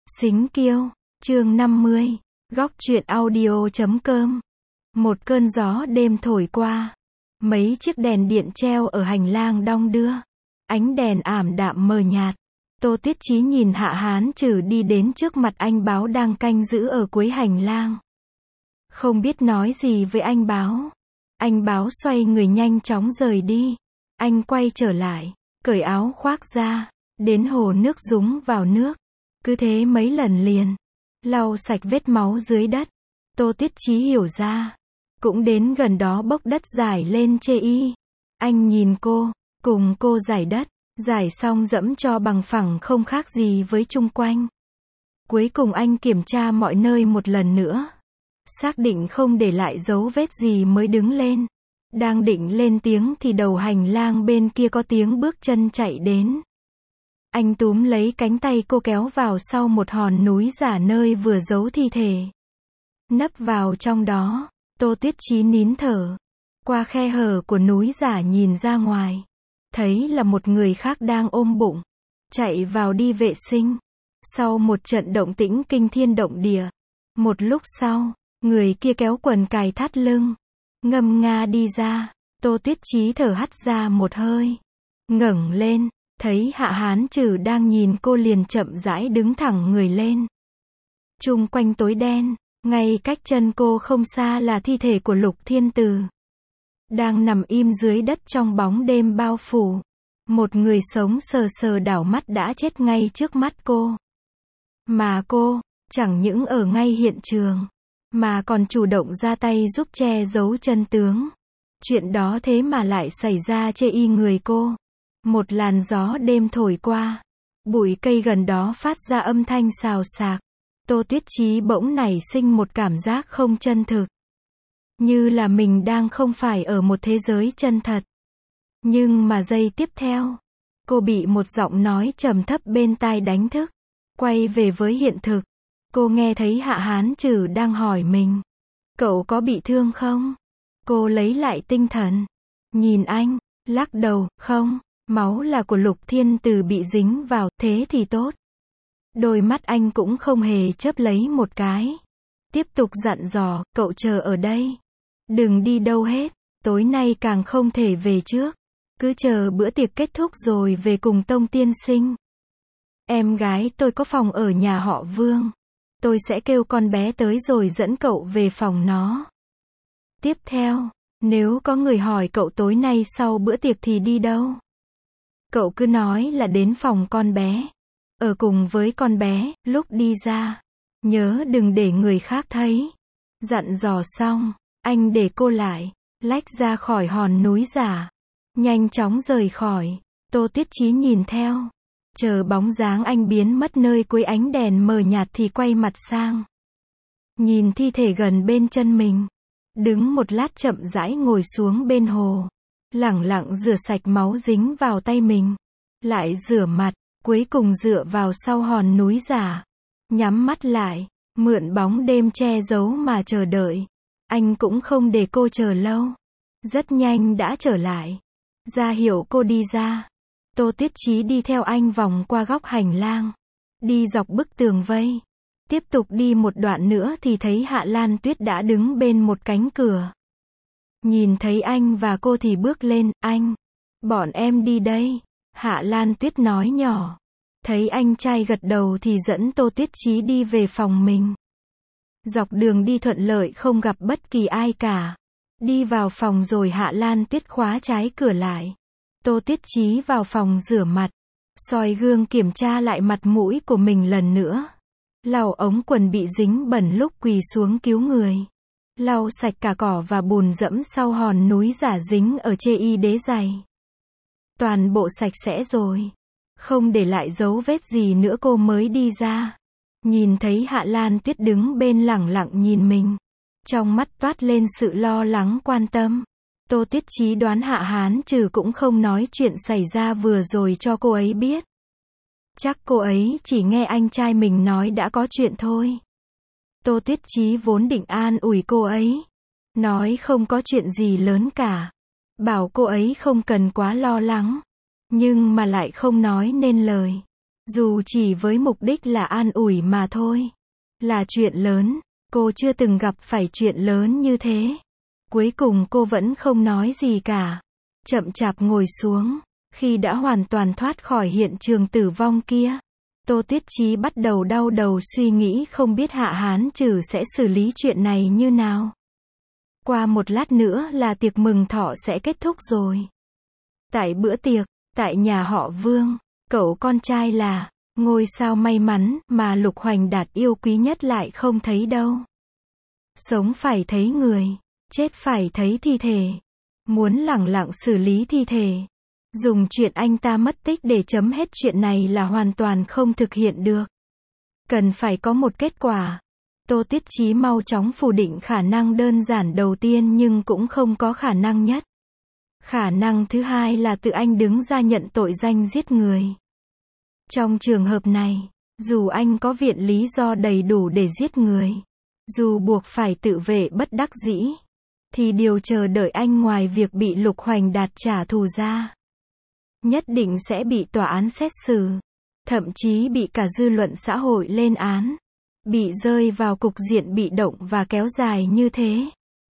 Xính Kiêu, chương 50, góc truyện audio.com. Một cơn gió đêm thổi qua. Mấy chiếc đèn điện treo ở hành lang đong đưa. Ánh đèn ảm đạm mờ nhạt. Tô Tuyết Chí nhìn Hạ Hán Trừ đi đến trước mặt anh Báo đang canh giữ ở cuối hành lang. Không biết nói gì với anh Báo. Anh Báo xoay người nhanh chóng rời đi. Anh quay trở lại, cởi áo khoác ra, đến hồ nước dúng vào nước. Cứ thế mấy lần liền, lau sạch vết máu dưới đất. Tô Tuyết Chí hiểu ra, cũng đến gần đó bốc đất rải lên chê y. Anh nhìn cô, cùng cô rải đất, rải xong dẫm cho bằng phẳng không khác gì với chung quanh. Cuối cùng anh kiểm tra mọi nơi một lần nữa, xác định không để lại dấu vết gì mới đứng lên. Đang định lên tiếng thì đầu hành lang bên kia có tiếng bước chân chạy đến. Anh túm lấy cánh tay cô kéo vào sau một hòn núi giả nơi vừa giấu thi thể. Nấp vào trong đó, Tô Tuyết Chí nín thở. Qua khe hở của núi giả nhìn ra ngoài, thấy là một người khác đang ôm bụng, chạy vào đi vệ sinh. Sau một trận động tĩnh kinh thiên động địa, một lúc sau, người kia kéo quần cài thắt lưng, ngâm nga đi ra. Tô Tuyết Chí thở hắt ra một hơi, ngẩng lên, thấy Hạ Hán Trừ đang nhìn cô liền chậm rãi đứng thẳng người lên. Chung quanh tối đen, ngay cách chân cô không xa là thi thể của Lục Thiên Từ. Đang nằm im dưới đất trong bóng đêm bao phủ. Một người sống sờ sờ đảo mắt đã chết ngay trước mắt cô. Mà cô, chẳng những ở ngay hiện trường, mà còn chủ động ra tay giúp che giấu chân tướng. Chuyện đó thế mà lại xảy ra chê y người cô. Một làn gió đêm thổi qua, bụi cây gần đó phát ra âm thanh xào xạc. Tô Tuyết Chí bỗng nảy sinh một cảm giác không chân thực. Như là mình đang không phải ở một thế giới chân thật. Nhưng mà giây tiếp theo, cô bị một giọng nói trầm thấp bên tai đánh thức. Quay về với hiện thực, cô nghe thấy Hạ Hán Trừ đang hỏi mình: cậu có bị thương không? Cô lấy lại tinh thần, nhìn anh, lắc đầu: không. Máu là của Lục Thiên Từ bị dính vào, thế thì tốt. Đôi mắt anh cũng không hề chớp lấy một cái. Tiếp tục dặn dò: cậu chờ ở đây. Đừng đi đâu hết, tối nay càng không thể về trước. Cứ chờ bữa tiệc kết thúc rồi về cùng Tông tiên sinh. Em gái tôi có phòng ở nhà họ Vương. Tôi sẽ kêu con bé tới rồi dẫn cậu về phòng nó. Tiếp theo, nếu có người hỏi cậu tối nay sau bữa tiệc thì đi đâu, cậu cứ nói là đến phòng con bé, ở cùng với con bé. Lúc đi ra, nhớ đừng để người khác thấy. Dặn dò xong, anh để cô lại, lách ra khỏi hòn núi giả, nhanh chóng rời khỏi. Tô Tuyết Chí nhìn theo, chờ bóng dáng anh biến mất nơi cuối ánh đèn mờ nhạt thì quay mặt sang, nhìn thi thể gần bên chân mình. Đứng một lát chậm rãi ngồi xuống bên hồ, lẳng lặng rửa sạch máu dính vào tay mình, lại rửa mặt, cuối cùng dựa vào sau hòn núi giả, nhắm mắt lại, mượn bóng đêm che giấu mà chờ đợi. Anh cũng không để cô chờ lâu, rất nhanh đã trở lại, ra hiệu cô đi ra. Tô Tuyết Chí đi theo anh vòng qua góc hành lang, đi dọc bức tường vây, tiếp tục đi một đoạn nữa thì thấy Hạ Lan Tuyết đã đứng bên một cánh cửa. Nhìn thấy anh và cô thì bước lên: anh, bọn em đi đây. Hạ Lan Tuyết nói nhỏ. Thấy anh trai gật đầu thì dẫn Tô Tuyết Chí đi về phòng mình. Dọc đường đi thuận lợi, không gặp bất kỳ ai cả. Đi vào phòng rồi Hạ Lan Tuyết khóa trái cửa lại. Tô Tuyết Chí vào phòng rửa mặt, soi gương kiểm tra lại mặt mũi của mình lần nữa. Lau ống quần bị dính bẩn lúc quỳ xuống cứu người. Lau sạch cả cỏ và bùn dẫm sau hòn núi giả dính ở chê y đế giày. Toàn bộ sạch sẽ rồi, không để lại dấu vết gì nữa cô mới đi ra. Nhìn thấy Hạ Lan Tuyết đứng bên lẳng lặng nhìn mình, trong mắt toát lên sự lo lắng quan tâm. Tô Tuyết Chí đoán Hạ Hán Trừ cũng không nói chuyện xảy ra vừa rồi cho cô ấy biết. Chắc cô ấy chỉ nghe anh trai mình nói đã có chuyện thôi. Tô Tuyết Chí vốn định an ủi cô ấy, nói không có chuyện gì lớn cả, bảo cô ấy không cần quá lo lắng, nhưng mà lại không nói nên lời. Dù chỉ với mục đích là an ủi mà thôi. Là chuyện lớn, cô chưa từng gặp phải chuyện lớn như thế. Cuối cùng cô vẫn không nói gì cả. Chậm chạp ngồi xuống. Khi đã hoàn toàn thoát khỏi hiện trường tử vong kia, Tô Tuyết Chí bắt đầu đau đầu suy nghĩ không biết Hạ Hán Trừ sẽ xử lý chuyện này như nào. Qua một lát nữa là tiệc mừng thọ sẽ kết thúc rồi. Tại bữa tiệc, tại nhà họ Vương, cậu con trai là ngôi sao may mắn mà Lục Hoành Đạt yêu quý nhất lại không thấy đâu. Sống phải thấy người, chết phải thấy thi thể. Muốn lẳng lặng xử lý thi thể, dùng chuyện anh ta mất tích để chấm hết chuyện này là hoàn toàn không thực hiện được. Cần phải có một kết quả. Tô Tuyết Chí mau chóng phủ định khả năng đơn giản đầu tiên nhưng cũng không có khả năng nhất. Khả năng thứ hai là tự anh đứng ra nhận tội danh giết người. Trong trường hợp này, dù anh có viện lý do đầy đủ để giết người, dù buộc phải tự vệ bất đắc dĩ, thì điều chờ đợi anh ngoài việc bị Lục Hoành Đạt trả thù ra, nhất định sẽ bị tòa án xét xử, thậm chí bị cả dư luận xã hội lên án, bị rơi vào cục diện bị động và kéo dài như thế.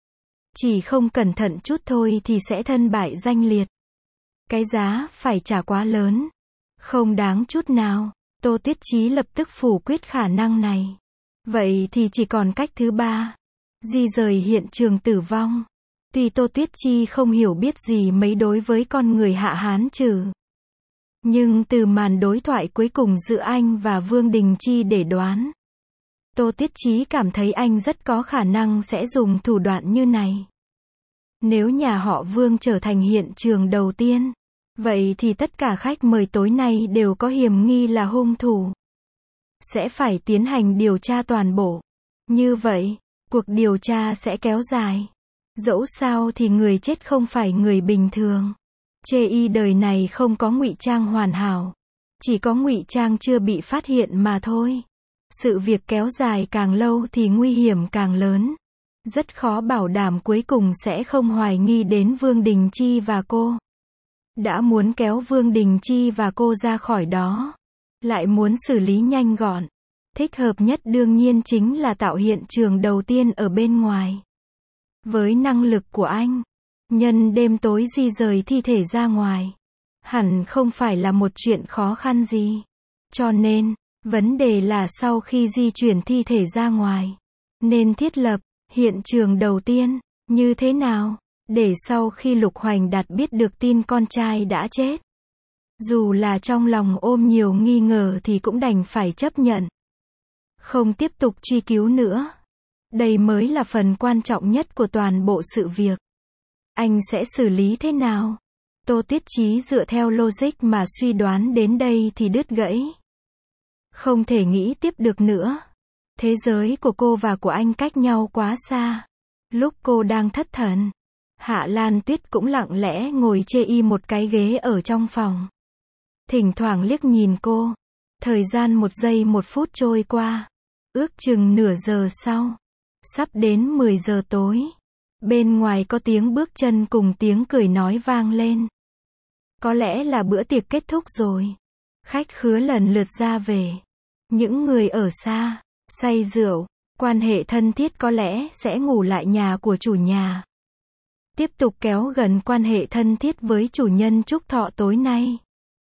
Chỉ không cẩn thận chút thôi thì sẽ thân bại danh liệt. Cái giá phải trả quá lớn, không đáng chút nào. Tô Tuyết Chí lập tức phủ quyết khả năng này. Vậy thì chỉ còn cách thứ ba, di rời hiện trường tử vong. Tuy Tô Tuyết Chi không hiểu biết gì mấy đối với con người Hạ Hán Trừ, nhưng từ màn đối thoại cuối cùng giữa anh và Vương Đình Chi để đoán, Tô Tuyết Chí cảm thấy anh rất có khả năng sẽ dùng thủ đoạn như này. Nếu nhà họ Vương trở thành hiện trường đầu tiên, vậy thì tất cả khách mời tối nay đều có hiểm nghi là hung thủ. Sẽ phải tiến hành điều tra toàn bộ. Như vậy, cuộc điều tra sẽ kéo dài. Dẫu sao thì người chết không phải người bình thường. Chê y đời này không có ngụy trang hoàn hảo, chỉ có ngụy trang chưa bị phát hiện mà thôi. Sự việc kéo dài càng lâu thì nguy hiểm càng lớn. Rất khó bảo đảm cuối cùng sẽ không hoài nghi đến Vương Đình Chi và cô. Đã muốn kéo Vương Đình Chi và cô ra khỏi đó, lại muốn xử lý nhanh gọn. Thích hợp nhất đương nhiên chính là tạo hiện trường đầu tiên ở bên ngoài. Với năng lực của anh, nhân đêm tối di rời thi thể ra ngoài, hẳn không phải là một chuyện khó khăn gì. Cho nên, vấn đề là sau khi di chuyển thi thể ra ngoài, nên thiết lập hiện trường đầu tiên như thế nào, để sau khi Lục Hoành Đạt biết được tin con trai đã chết, dù là trong lòng ôm nhiều nghi ngờ thì cũng đành phải chấp nhận, không tiếp tục truy cứu nữa. Đây mới là phần quan trọng nhất của toàn bộ sự việc. Anh sẽ xử lý thế nào? Tô Tuyết Chí dựa theo logic mà suy đoán đến đây thì đứt gãy. Không thể nghĩ tiếp được nữa. Thế giới của cô và của anh cách nhau quá xa. Lúc cô đang thất thần, Hạ Lan Tuyết cũng lặng lẽ ngồi chê y một cái ghế ở trong phòng. Thỉnh thoảng liếc nhìn cô. Thời gian 1 giây 1 phút trôi qua. Ước chừng nửa giờ sau, sắp đến 10 giờ tối, bên ngoài có tiếng bước chân cùng tiếng cười nói vang lên. Có lẽ là bữa tiệc kết thúc rồi. Khách khứa lần lượt ra về. Những người ở xa, say rượu, quan hệ thân thiết có lẽ sẽ ngủ lại nhà của chủ nhà. Tiếp tục kéo gần quan hệ thân thiết với chủ nhân chúc thọ tối nay.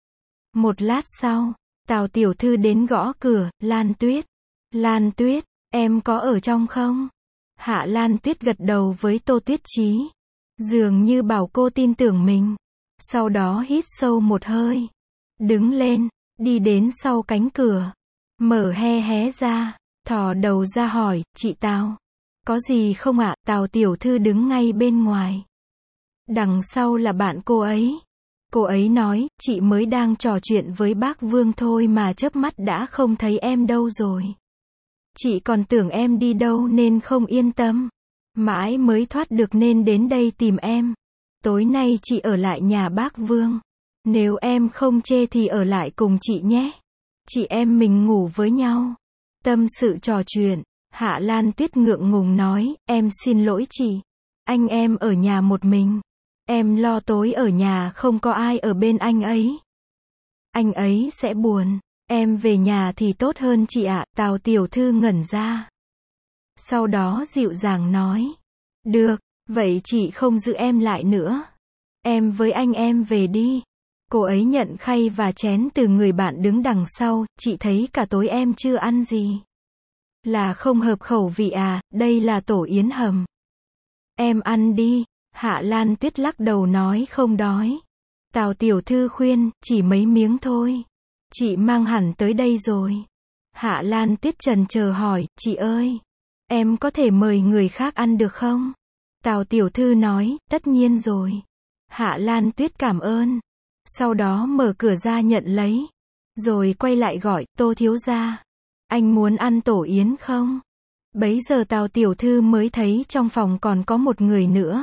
Một lát sau, Tào tiểu thư đến gõ cửa. Lan Tuyết. Lan Tuyết, em có ở trong không? Hạ Lan Tuyết gật đầu với Tô Tuyết Chí, dường như bảo cô tin tưởng mình. Sau đó hít sâu một hơi, đứng lên, đi đến sau cánh cửa, mở hé ra, thò đầu ra hỏi, chị Tào, có gì không ạ? Tào tiểu thư đứng ngay bên ngoài. Đằng sau là bạn cô ấy. Cô ấy nói, chị mới đang trò chuyện với bác Vương thôi mà chớp mắt đã không thấy em đâu rồi. Chị còn tưởng em đi đâu nên không yên tâm. Mãi mới thoát được nên đến đây tìm em. Tối nay chị ở lại nhà bác Vương. Nếu em không chê thì ở lại cùng chị nhé. Chị em mình ngủ với nhau. Tâm sự trò chuyện. Hạ Lan Tuyết ngượng ngùng nói, em xin lỗi chị. Anh em ở nhà một mình. Em lo tối ở nhà không có ai ở bên anh ấy. Anh ấy sẽ buồn. Em về nhà thì tốt hơn chị ạ. Tào tiểu thư ngẩn ra. Sau đó dịu dàng nói. Được, vậy chị không giữ em lại nữa. Em với anh em về đi. Cô ấy nhận khay và chén từ người bạn đứng đằng sau, chị thấy cả tối em chưa ăn gì. Là không hợp khẩu vị à, đây là tổ yến hầm. Em ăn đi. Hạ Lan Tuyết lắc đầu nói không đói. Tào tiểu thư khuyên, chỉ mấy miếng thôi. Chị mang hẳn tới đây rồi. Hạ Lan Tuyết chần chờ hỏi, chị ơi, em có thể mời người khác ăn được không? Tào tiểu thư nói, tất nhiên rồi. Hạ Lan Tuyết cảm ơn. Sau đó mở cửa ra nhận lấy. Rồi quay lại gọi, Tô thiếu gia. Anh muốn ăn tổ yến không? Bấy giờ Tào tiểu thư mới thấy trong phòng còn có một người nữa.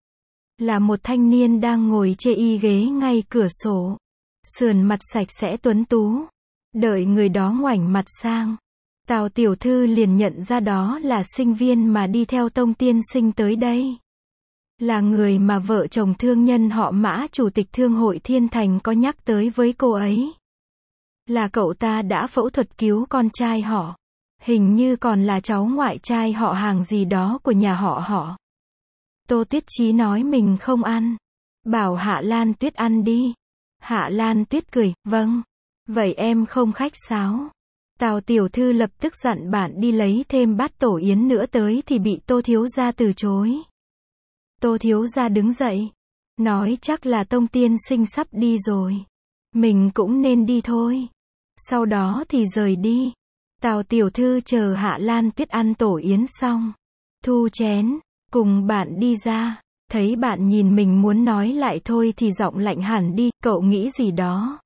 Là một thanh niên đang ngồi chê y ghế ngay cửa sổ. Sườn mặt sạch sẽ tuấn tú. Đợi người đó ngoảnh mặt sang. Tào tiểu thư liền nhận ra đó là sinh viên mà đi theo Tông tiên sinh tới đây. Là người mà vợ chồng thương nhân họ Mã chủ tịch thương hội Thiên Thành có nhắc tới với cô ấy. Là cậu ta đã phẫu thuật cứu con trai họ. Hình như còn là cháu ngoại trai họ hàng gì đó của nhà họ. Tô Tuyết Chí nói mình không ăn. Bảo Hạ Lan Tuyết ăn đi. Hạ Lan Tuyết cười, vâng. Vậy em không khách sáo. Tào tiểu thư lập tức dặn bạn đi lấy thêm bát tổ yến nữa tới thì bị Tô thiếu gia từ chối. Tô thiếu gia đứng dậy. Nói chắc là Tông tiên sinh sắp đi rồi. Mình cũng nên đi thôi. Sau đó thì rời đi. Tào tiểu thư chờ Hạ Lan Tuyết ăn tổ yến xong. Thu chén. Cùng bạn đi ra. Thấy bạn nhìn mình muốn nói lại thôi thì giọng lạnh hẳn đi, cậu nghĩ gì đó.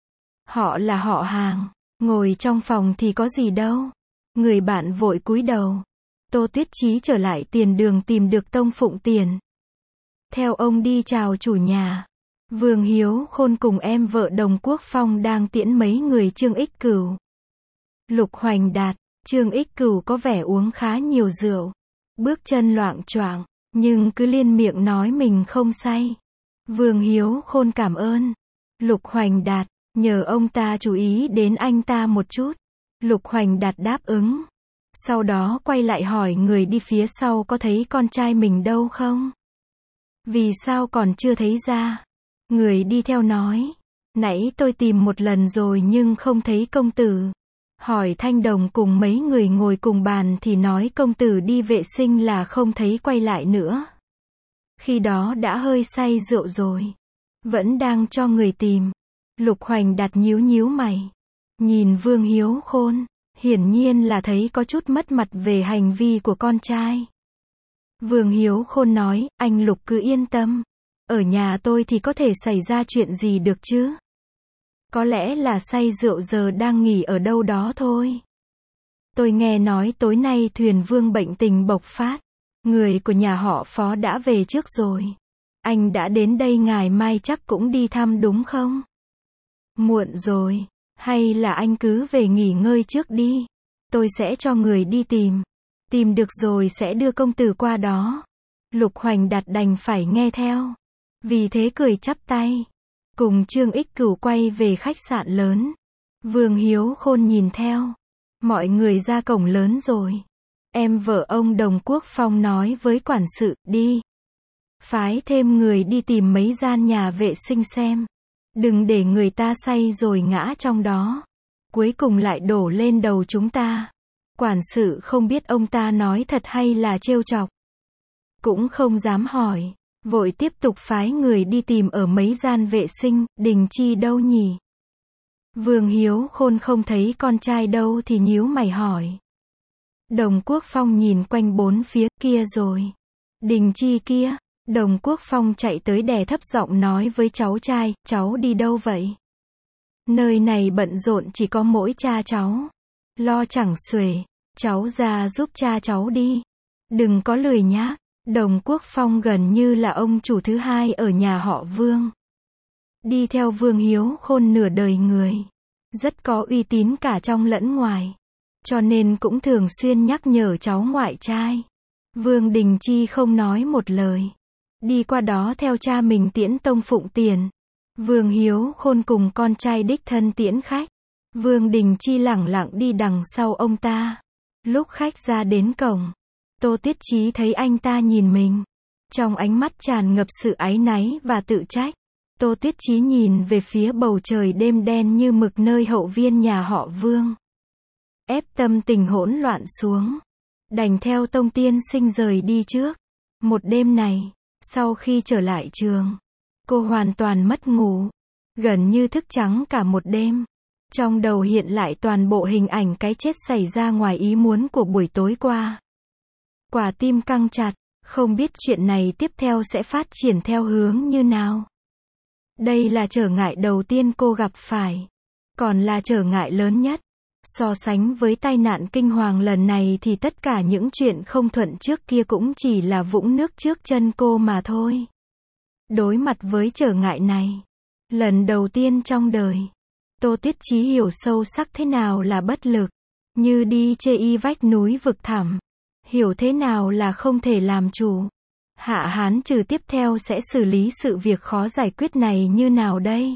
Họ là họ hàng. Ngồi trong phòng thì có gì đâu. Người bạn vội cúi đầu. Tô Tuyết Chí trở lại tiền đường tìm được Tông Phụng Tiền. Theo ông đi chào chủ nhà. Vương Hiếu Khôn cùng em vợ Đồng Quốc Phong đang tiễn mấy người Trương Ích Cửu. Lục Hoành Đạt, Trương Ích Cửu có vẻ uống khá nhiều rượu. Bước chân loạng choạng, nhưng cứ liên miệng nói mình không say. Vương Hiếu Khôn cảm ơn. Lục Hoành Đạt, nhờ ông ta chú ý đến anh ta một chút. Lục Hoành Đạt đáp ứng. Sau đó quay lại hỏi người đi phía sau có thấy con trai mình đâu không? Vì sao còn chưa thấy ra? Người đi theo nói. Nãy tôi tìm một lần rồi nhưng không thấy công tử. Hỏi Thanh Đồng cùng mấy người ngồi cùng bàn thì nói công tử đi vệ sinh là không thấy quay lại nữa. Khi đó đã hơi say rượu rồi. Vẫn đang cho người tìm. Lục Hoành Đạt nhíu nhíu mày. Nhìn Vương Hiếu Khôn. Hiển nhiên là thấy có chút mất mặt về hành vi của con trai. Vương Hiếu Khôn nói, anh Lục cứ yên tâm. Ở nhà tôi thì có thể xảy ra chuyện gì được chứ? Có lẽ là say rượu giờ đang nghỉ ở đâu đó thôi. Tôi nghe nói tối nay Thuyền Vương bệnh tình bộc phát. Người của nhà họ Phó đã về trước rồi. Anh đã đến đây ngày mai chắc cũng đi thăm đúng không? Muộn rồi. Hay là anh cứ về nghỉ ngơi trước đi. Tôi sẽ cho người đi tìm. Tìm được rồi sẽ đưa công tử qua đó. Lục Hoành Đạt đành phải nghe theo. Vì thế cười chắp tay. Cùng Trương Ích Cửu quay về khách sạn lớn. Vương Hiếu Khôn nhìn theo. Mọi người ra cổng lớn rồi. Em vợ ông Đồng Quốc Phong nói với quản sự, đi. Phái thêm người đi tìm mấy gian nhà vệ sinh xem. Đừng để người ta say rồi ngã trong đó. Cuối cùng lại đổ lên đầu chúng ta. Quản sự không biết ông ta nói thật hay là trêu chọc. Cũng không dám hỏi. Vội tiếp tục phái người đi tìm ở mấy gian vệ sinh, Đình Chi đâu nhỉ? Vương Hiếu Khôn không thấy con trai đâu thì nhíu mày hỏi. Đồng Quốc Phong nhìn quanh bốn phía, kia rồi. Đình Chi kia. Đồng Quốc Phong chạy tới đè thấp giọng nói với cháu trai, cháu đi đâu vậy? Nơi này bận rộn chỉ có mỗi cha cháu. Lo chẳng xuể. Cháu ra giúp cha cháu đi. Đừng có lười nhác. Đồng Quốc Phong gần như là ông chủ thứ hai ở nhà họ Vương. Đi theo Vương Hiếu Khôn nửa đời người. Rất có uy tín cả trong lẫn ngoài. Cho nên cũng thường xuyên nhắc nhở cháu ngoại trai. Vương Đình Chi không nói một lời. Đi qua đó theo cha mình tiễn Tông Phụng Tiền. Vương Hiếu Khôn cùng con trai đích thân tiễn khách. Vương Đình Chi lẳng lặng đi đằng sau ông ta. Lúc khách ra đến cổng, Tô Tuyết Chí thấy anh ta nhìn mình. Trong ánh mắt tràn ngập sự áy náy và tự trách. Tô Tuyết Chí nhìn về phía bầu trời đêm đen như mực nơi hậu viên nhà họ Vương. Ép tâm tình hỗn loạn xuống. Đành theo Tông Tiên Sinh rời đi trước. Một đêm này, sau khi trở lại trường, cô hoàn toàn mất ngủ. Gần như thức trắng cả một đêm. Trong đầu hiện lại toàn bộ hình ảnh cái chết xảy ra ngoài ý muốn của buổi tối qua. Quả tim căng chặt, không biết chuyện này tiếp theo sẽ phát triển theo hướng như nào. Đây là trở ngại đầu tiên cô gặp phải. Còn là trở ngại lớn nhất. So sánh với tai nạn kinh hoàng lần này thì tất cả những chuyện không thuận trước kia cũng chỉ là vũng nước trước chân cô mà thôi. Đối mặt với trở ngại này, lần đầu tiên trong đời, Tô Tuyết Chí hiểu sâu sắc thế nào là bất lực, như đi chê vách núi vực thẳm, hiểu thế nào là không thể làm chủ. Hạ Hán Trừ tiếp theo sẽ xử lý sự việc khó giải quyết này như nào đây?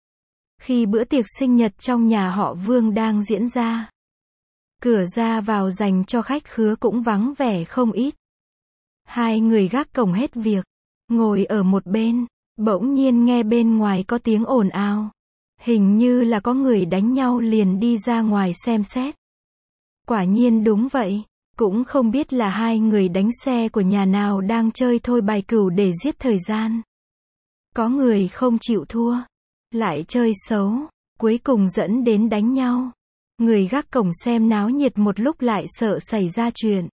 Khi bữa tiệc sinh nhật trong nhà họ Vương đang diễn ra, cửa ra vào dành cho khách khứa cũng vắng vẻ không ít. Hai người gác cổng hết việc, ngồi ở một bên, bỗng nhiên nghe bên ngoài có tiếng ồn ào. Hình như là có người đánh nhau, liền đi ra ngoài xem xét. Quả nhiên đúng vậy, cũng không biết là hai người đánh xe của nhà nào đang chơi thôi bài cửu để giết thời gian. Có người không chịu thua, lại chơi xấu, cuối cùng dẫn đến đánh nhau. Người gác cổng xem náo nhiệt một lúc lại sợ xảy ra chuyện.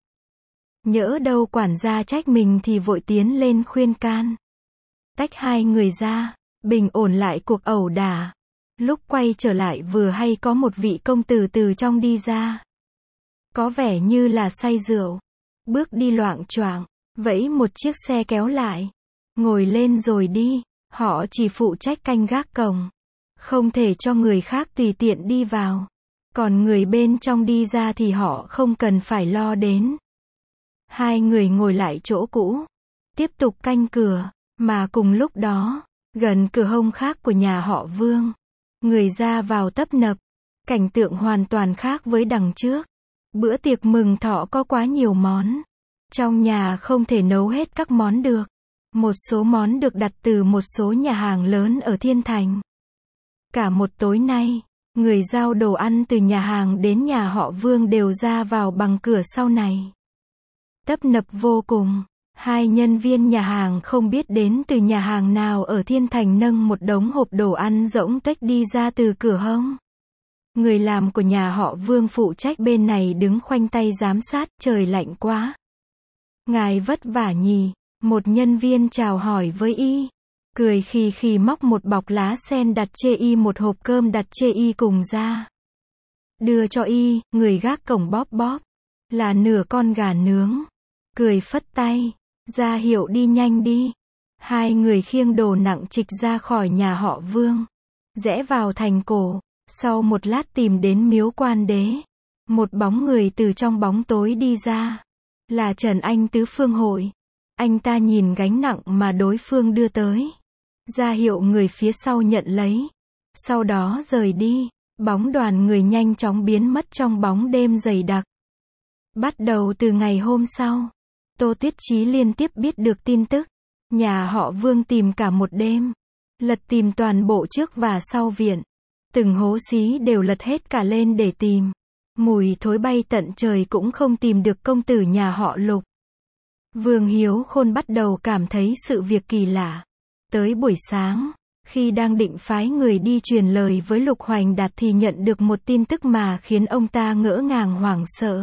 Nhỡ đâu quản gia trách mình thì vội tiến lên khuyên can. Tách hai người ra, bình ổn lại cuộc ẩu đả. Lúc quay trở lại vừa hay có một vị công tử từ trong đi ra. Có vẻ như là say rượu. Bước đi loạng choạng, vẫy một chiếc xe kéo lại. Ngồi lên rồi đi, họ chỉ phụ trách canh gác cổng. Không thể cho người khác tùy tiện đi vào. Còn người bên trong đi ra thì họ không cần phải lo đến. Hai người ngồi lại chỗ cũ, tiếp tục canh cửa, mà cùng lúc đó, gần cửa hông khác của nhà họ Vương, người ra vào tấp nập, cảnh tượng hoàn toàn khác với đằng trước. Bữa tiệc mừng thọ có quá nhiều món. Trong nhà không thể nấu hết các món được. Một số món được đặt từ một số nhà hàng lớn ở Thiên Thành. Cả một tối nay, người giao đồ ăn từ nhà hàng đến nhà họ Vương đều ra vào bằng cửa sau này. Tấp nập vô cùng. Hai nhân viên nhà hàng không biết đến từ nhà hàng nào ở Thiên Thành nâng một đống hộp đồ ăn rỗng tuếch đi ra từ cửa hông. Người làm của nhà họ Vương phụ trách bên này đứng khoanh tay giám sát, trời lạnh quá. Ngài vất vả nhỉ, một nhân viên chào hỏi với y. Cười khì khì móc một bọc lá sen đặt chê y một hộp cơm đặt chê y cùng ra. Đưa cho y, người gác cổng bóp bóp. Là nửa con gà nướng. Cười phất tay, ra hiệu đi nhanh đi. Hai người khiêng đồ nặng trịch ra khỏi nhà họ Vương. Rẽ vào thành cổ. Sau một lát tìm đến miếu Quan Đế. Một bóng người từ trong bóng tối đi ra. Là Trần Anh Tứ Phương Hội. Anh ta nhìn gánh nặng mà đối phương đưa tới. Ra hiệu người phía sau nhận lấy. Sau đó rời đi. Bóng đoàn người nhanh chóng biến mất trong bóng đêm dày đặc. Bắt đầu từ ngày hôm sau, Tô Tuyết Chí liên tiếp biết được tin tức. Nhà họ Vương tìm cả một đêm. Lật tìm toàn bộ trước và sau viện. Từng hố xí đều lật hết cả lên để tìm. Mùi thối bay tận trời cũng không tìm được công tử nhà họ Lục. Vương Hiếu Khôn bắt đầu cảm thấy sự việc kỳ lạ. Tới buổi sáng, khi đang định phái người đi truyền lời với Lục Hoành Đạt thì nhận được một tin tức mà khiến ông ta ngỡ ngàng hoảng sợ.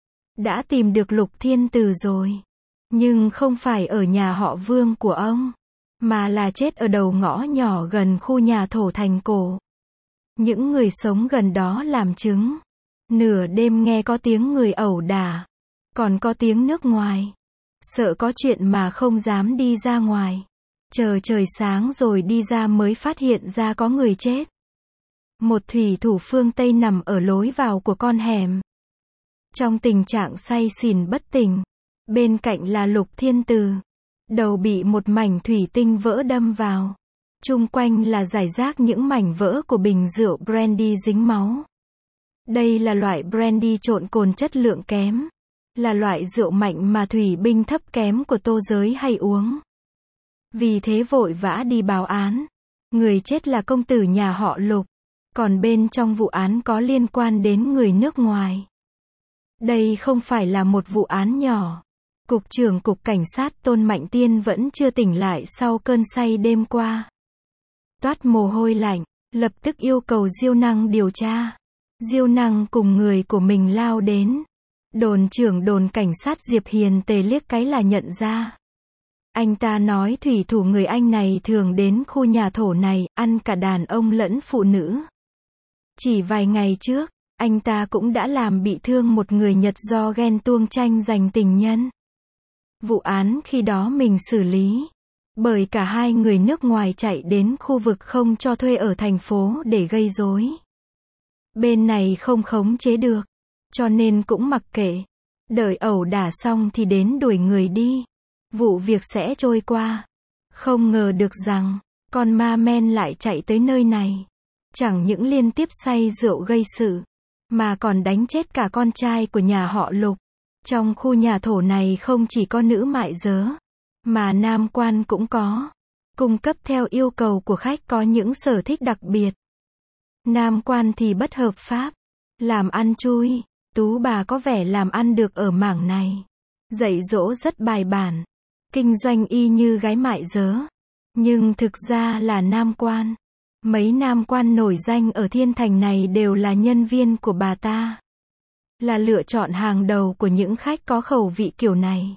Đã tìm được Lục Thiên Từ rồi. Nhưng không phải ở nhà họ Vương của ông, mà là chết ở đầu ngõ nhỏ gần khu nhà thổ thành cổ. Những người sống gần đó làm chứng. Nửa đêm nghe có tiếng người ẩu đả. Còn có tiếng nước ngoài. Sợ có chuyện mà không dám đi ra ngoài. Chờ trời sáng rồi đi ra mới phát hiện ra có người chết. Một thủy thủ phương Tây nằm ở lối vào của con hẻm. Trong tình trạng say xỉn bất tỉnh. Bên cạnh là Lục Thiên Từ. Đầu bị một mảnh thủy tinh vỡ đâm vào. Chung quanh là rải rác những mảnh vỡ của bình rượu brandy dính máu. Đây là loại brandy trộn cồn chất lượng kém. Là loại rượu mạnh mà thủy binh thấp kém của Tô Giới hay uống. Vì thế vội vã đi báo án. Người chết là công tử nhà họ Lục. Còn bên trong vụ án có liên quan đến người nước ngoài. Đây không phải là một vụ án nhỏ. Cục trưởng Cục Cảnh sát Tôn Mạnh Tiên vẫn chưa tỉnh lại sau cơn say đêm qua. Toát mồ hôi lạnh, lập tức yêu cầu Diêu Năng điều tra. Diêu Năng cùng người của mình lao đến. Đồn trưởng đồn cảnh sát Diệp Hiền tề liếc cái là nhận ra. Anh ta nói thủy thủ người Anh này thường đến khu nhà thổ này, ăn cả đàn ông lẫn phụ nữ. Chỉ vài ngày trước, anh ta cũng đã làm bị thương một người Nhật do ghen tuông tranh giành tình nhân. Vụ án khi đó mình xử lý. Bởi cả hai người nước ngoài chạy đến khu vực không cho thuê ở thành phố để gây rối. Bên này không khống chế được. Cho nên cũng mặc kệ. Đợi ẩu đả xong thì đến đuổi người đi. Vụ việc sẽ trôi qua. Không ngờ được rằng, con ma men lại chạy tới nơi này. Chẳng những liên tiếp say rượu gây sự, mà còn đánh chết cả con trai của nhà họ Lục. Trong khu nhà thổ này không chỉ có nữ mại dớ, mà nam quan cũng có. Cung cấp theo yêu cầu của khách có những sở thích đặc biệt. Nam quan thì bất hợp pháp. Làm ăn chui. Tú bà có vẻ làm ăn được ở mảng này. Dạy dỗ rất bài bản. Kinh doanh y như gái mại dớ. Nhưng thực ra là nam quan. Mấy nam quan nổi danh ở thiên thành này đều là nhân viên của bà ta. Là lựa chọn hàng đầu của những khách có khẩu vị kiểu này.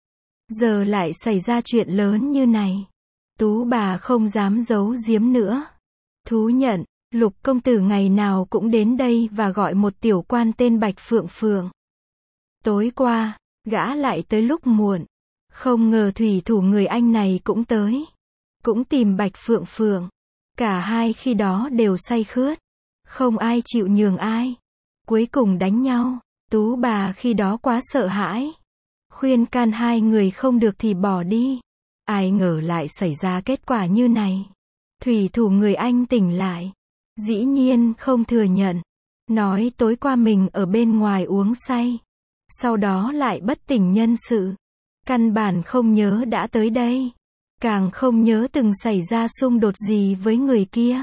Giờ lại xảy ra chuyện lớn như này. Tú bà không dám giấu giếm nữa. Thú nhận, Lục công tử ngày nào cũng đến đây và gọi một tiểu quan tên Bạch Phượng Phượng. Tối qua, gã lại tới lúc muộn. Không ngờ thủy thủ người Anh này cũng tới. Cũng tìm Bạch Phượng Phượng. Cả hai khi đó đều say khướt. Không ai chịu nhường ai. Cuối cùng đánh nhau. Tú bà khi đó quá sợ hãi. Khuyên can hai người không được thì bỏ đi. Ai ngờ lại xảy ra kết quả như này. Thủy thủ người Anh tỉnh lại. Dĩ nhiên không thừa nhận. Nói tối qua mình ở bên ngoài uống say. Sau đó lại bất tỉnh nhân sự. Căn bản không nhớ đã tới đây. Càng không nhớ từng xảy ra xung đột gì với người kia.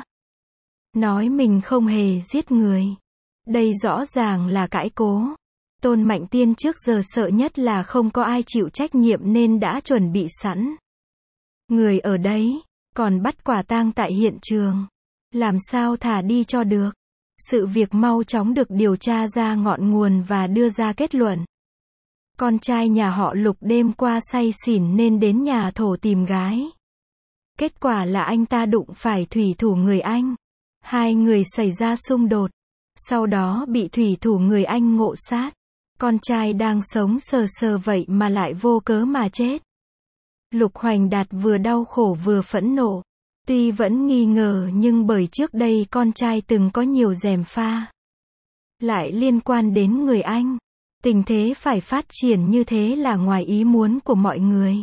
Nói mình không hề giết người. Đây rõ ràng là cãi cố. Tôn Mạnh Tiên trước giờ sợ nhất là không có ai chịu trách nhiệm nên đã chuẩn bị sẵn. Người ở đấy, còn bắt quả tang tại hiện trường. Làm sao thả đi cho được. Sự việc mau chóng được điều tra ra ngọn nguồn và đưa ra kết luận. Con trai nhà họ Lục đêm qua say xỉn nên đến nhà thổ tìm gái. Kết quả là anh ta đụng phải thủy thủ người Anh. Hai người xảy ra xung đột. Sau đó bị thủy thủ người Anh ngộ sát. Con trai đang sống sờ sờ vậy mà lại vô cớ mà chết. Lục Hoành Đạt vừa đau khổ vừa phẫn nộ. Tuy vẫn nghi ngờ nhưng bởi trước đây con trai từng có nhiều gièm pha. Lại liên quan đến người Anh. Tình thế phải phát triển như thế là ngoài ý muốn của mọi người.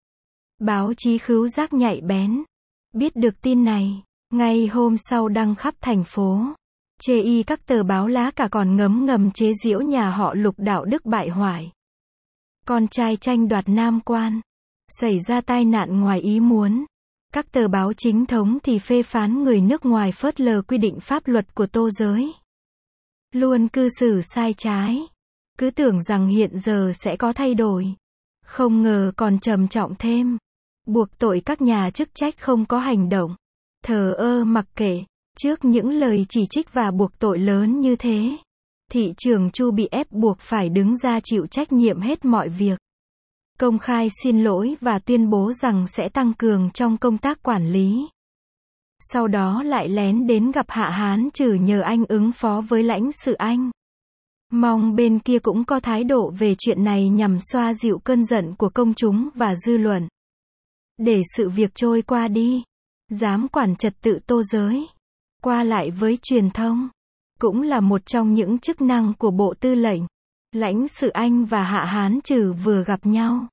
Báo chí khứu giác nhạy bén. Biết được tin này, ngay hôm sau đăng khắp thành phố. Chê y các tờ báo lá cả còn ngấm ngầm chế giễu nhà họ Lục đạo đức bại hoại. Con trai tranh đoạt nam quan. Xảy ra tai nạn ngoài ý muốn. Các tờ báo chính thống thì phê phán người nước ngoài phớt lờ quy định pháp luật của Tô Giới. Luôn cư xử sai trái. Cứ tưởng rằng hiện giờ sẽ có thay đổi. Không ngờ còn trầm trọng thêm. Buộc tội các nhà chức trách không có hành động. Thờ ơ mặc kệ. Trước những lời chỉ trích và buộc tội lớn như thế. Thị trưởng Chu bị ép buộc phải đứng ra chịu trách nhiệm hết mọi việc. Công khai xin lỗi và tuyên bố rằng sẽ tăng cường trong công tác quản lý. Sau đó lại lén đến gặp Hạ Hán Trừ nhờ anh ứng phó với lãnh sự Anh. Mong bên kia cũng có thái độ về chuyện này nhằm xoa dịu cơn giận của công chúng và dư luận. Để sự việc trôi qua đi. Giám quản trật tự Tô Giới. Qua lại với truyền thông. Cũng là một trong những chức năng của Bộ Tư lệnh. Lãnh sự Anh và Hạ Hán Trừ vừa gặp nhau.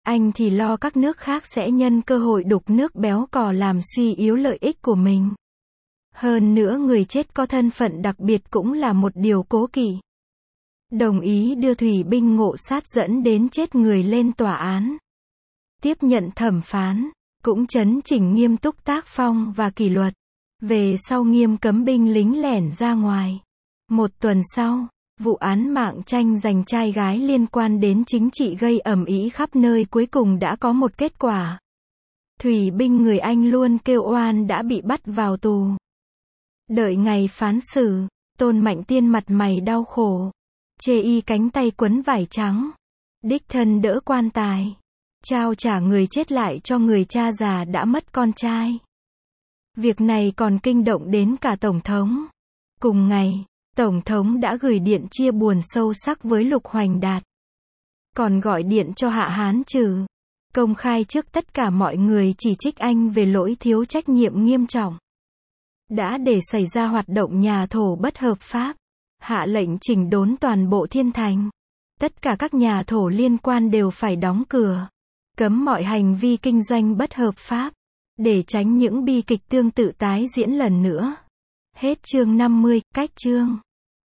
Anh thì lo các nước khác sẽ nhân cơ hội đục nước béo cò làm suy yếu lợi ích của mình. Hơn nữa người chết có thân phận đặc biệt cũng là một điều cố kỵ. Đồng ý đưa Thủy binh ngộ sát dẫn đến chết người lên tòa án. Tiếp nhận thẩm phán, cũng chấn chỉnh nghiêm túc tác phong và kỷ luật. Về sau nghiêm cấm binh lính lẻn ra ngoài. Một tuần sau, vụ án mạng tranh giành trai gái liên quan đến chính trị gây ầm ĩ khắp nơi cuối cùng đã có một kết quả. Thủy binh người Anh luôn kêu oan đã bị bắt vào tù. Đợi ngày phán xử, Tôn Mạnh Tiên mặt mày đau khổ. Chê y cánh tay quấn vải trắng. Đích thân đỡ quan tài. Trao trả người chết lại cho người cha già đã mất con trai. Việc này còn kinh động đến cả Tổng thống. Cùng ngày, Tổng thống đã gửi điện chia buồn sâu sắc với Lục Hoành Đạt. Còn gọi điện cho Hạ Hán Trừ. Công khai trước tất cả mọi người chỉ trích anh về lỗi thiếu trách nhiệm nghiêm trọng. Đã để xảy ra hoạt động nhà thổ bất hợp pháp. Hạ lệnh chỉnh đốn toàn bộ Thiên Thành. Tất cả các nhà thổ liên quan đều phải đóng cửa. Cấm mọi hành vi kinh doanh bất hợp pháp. Để tránh những bi kịch tương tự tái diễn lần nữa. Hết chương 50, cách chương.